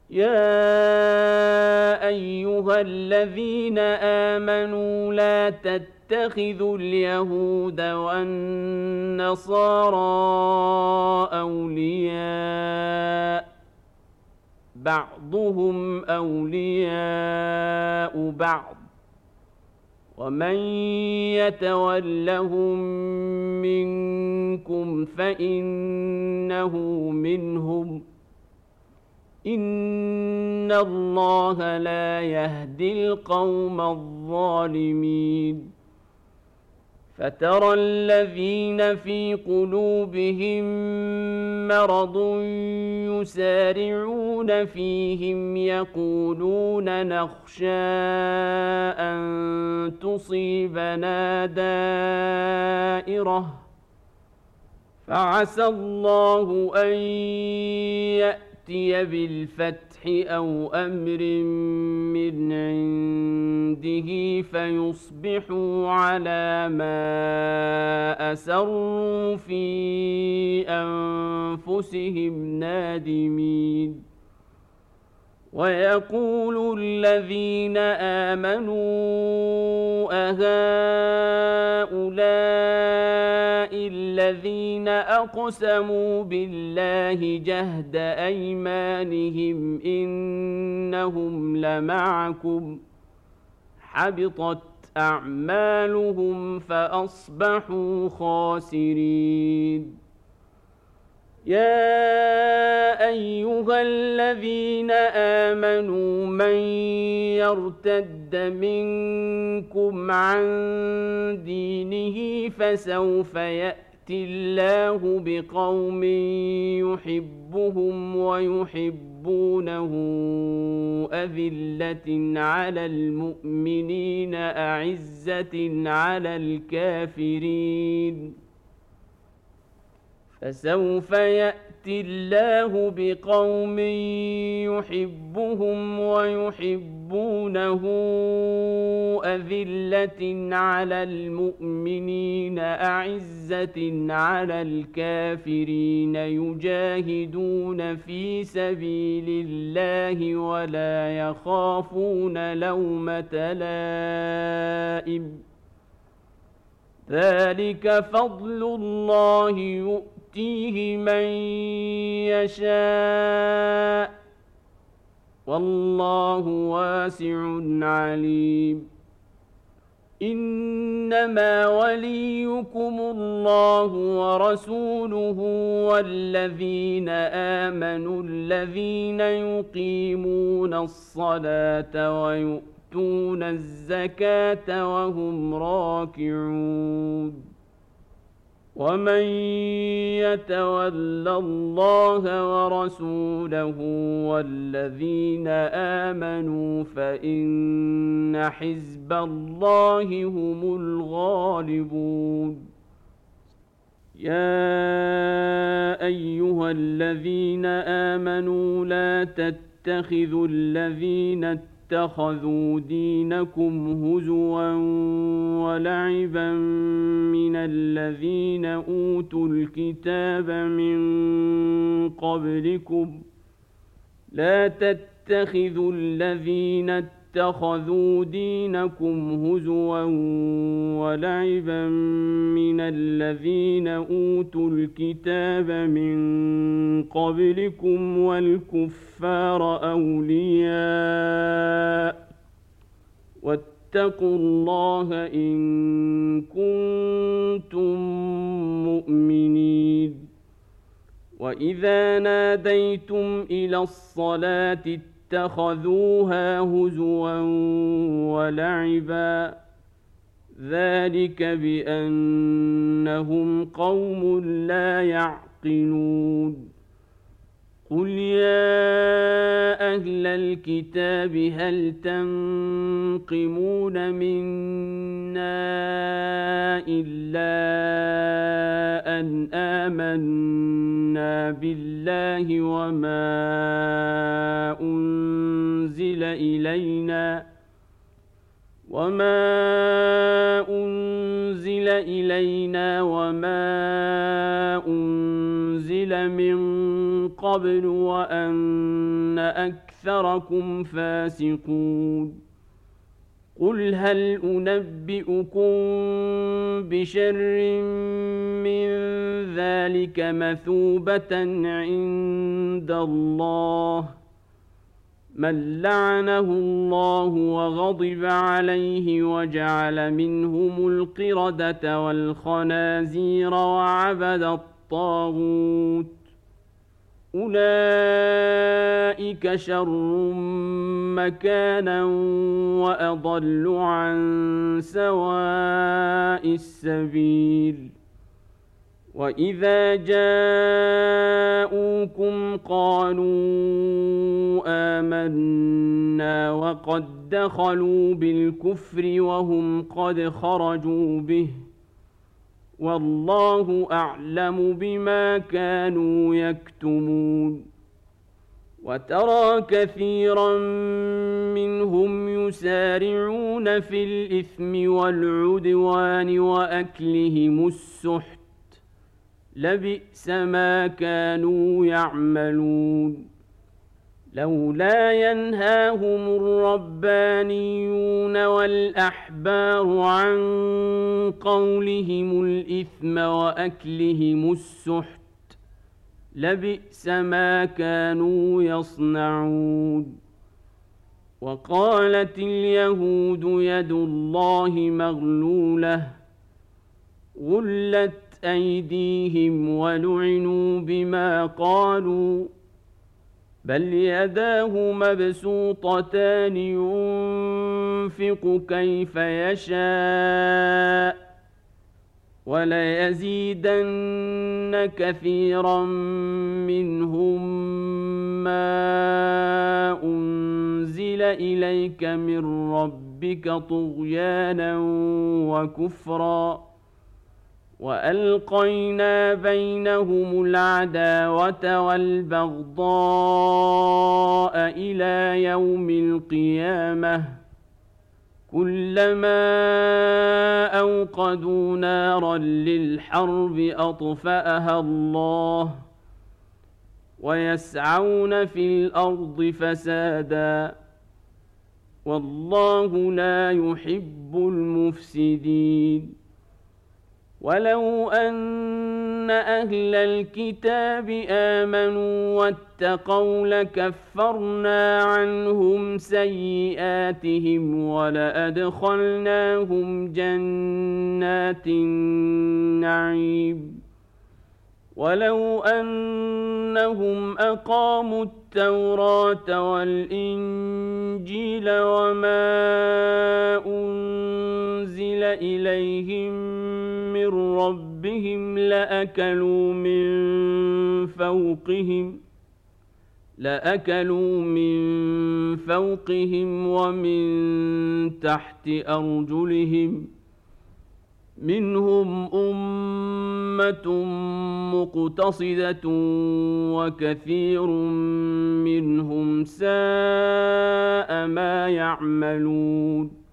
يا أيها الذين آمنوا لا تتخذوا اليهود والنصارى أولياء بعضهم أولياء بعض ومن يتولهم منكم فإنه منهم إن الله لا يهدي القوم الظالمين فترى الذين في قلوبهم مرض يسارعون فيهم يقولون نخشى أن تصيبنا دائرة فعسى الله أن يأتي بالفتح أو أمر من عنده فيصبحوا على ما أسروا في أنفسهم نادمين ويقول الذين آمنوا أهؤلاء الذين أقسموا بالله جهد أيمانهم إنهم لمعكم حبطت أعمالهم فأصبحوا خاسرين يا أيها الذين آمنوا من يرتد منكم عن دينه فسوف يأتي الله بقوم يحبهم ويحبونه أذلة على المؤمنين أعزة على الكافرين فسوف يأتي الله بقوم يحبهم ويحبونه أذلة على المؤمنين أعزة على الكافرين يجاهدون في سبيل الله ولا يخافون لومة لائم ذلك فضل الله يؤتيه من يشاء والله واسع عليم إنما وليكم الله ورسوله والذين آمنوا الذين يقيمون الصلاة ويؤتون الزكاة وهم راكعون ومن يتول الله ورسوله والذين آمنوا فإن حزب الله هم الغالبون يا أيها الذين آمنوا لا تتخذوا الذين اتخذوا دينكم هزوا ولعبا من الذين أوتوا الكتاب من قبلكم لا تتخذوا الذين اتخذوا دينكم هزوا ولعبا من الذين أوتوا الكتاب من قبلكم والكفار أولياء واتقوا الله إن كنتم مؤمنين وإذا ناديتم إلى الصلاة اتخذوها هزوا ولعبا ذلك بأنهم قوم لا يعقلون قل يا أهل الكتاب هل تنقمون منا إلا أن آمنا بالله أنزل إلينا وما أنزل أنزل من قبل وأن أكثركم فاسقون قل هل أنبئكم بشر من ذلك مثوبة عند الله من لعنه الله وغضب عليه وجعل منهم القردة والخنازير وعبد الطاغوت أولئك شر مكانا وأضل عن سواء السبيل وإذا جاءوكم قالوا آمنا وقد دخلوا بالكفر وهم قد خرجوا به والله أعلم بما كانوا يكتمون وترى كثيرا منهم يسارعون في الإثم والعدوان وأكلهم السحت لبئس ما كانوا يعملون لولا ينهاهم الربانيون والأحبار عن قولهم الإثم وأكلهم السحت لبئس ما كانوا يصنعون وقالت اليهود يد الله مغلولة غلت أيديهم ولعنوا بما قالوا بل يداه مبسوطتان ينفق كيف يشاء وليزيدن كثيرا منهم ما أنزل إليك من ربك طغيانا وكفرا وألقينا بينهم العداوة والبغضاء إلى يوم القيامة كلما أوقدوا نارا للحرب أطفأها الله ويسعون في الأرض فسادا والله لا يحب المفسدين ولو أن أهل الكتاب آمنوا واتقوا لكفرنا عنهم سيئاتهم ولأدخلناهم جنات النعيم ولو أنهم أقاموا التوراة والإنجيل وما أنزل إليهم من ربهم لأكلوا من فوقهم ومن تحت أرجلهم منهم أمة مقتصدة وكثير منهم ساء ما يعملون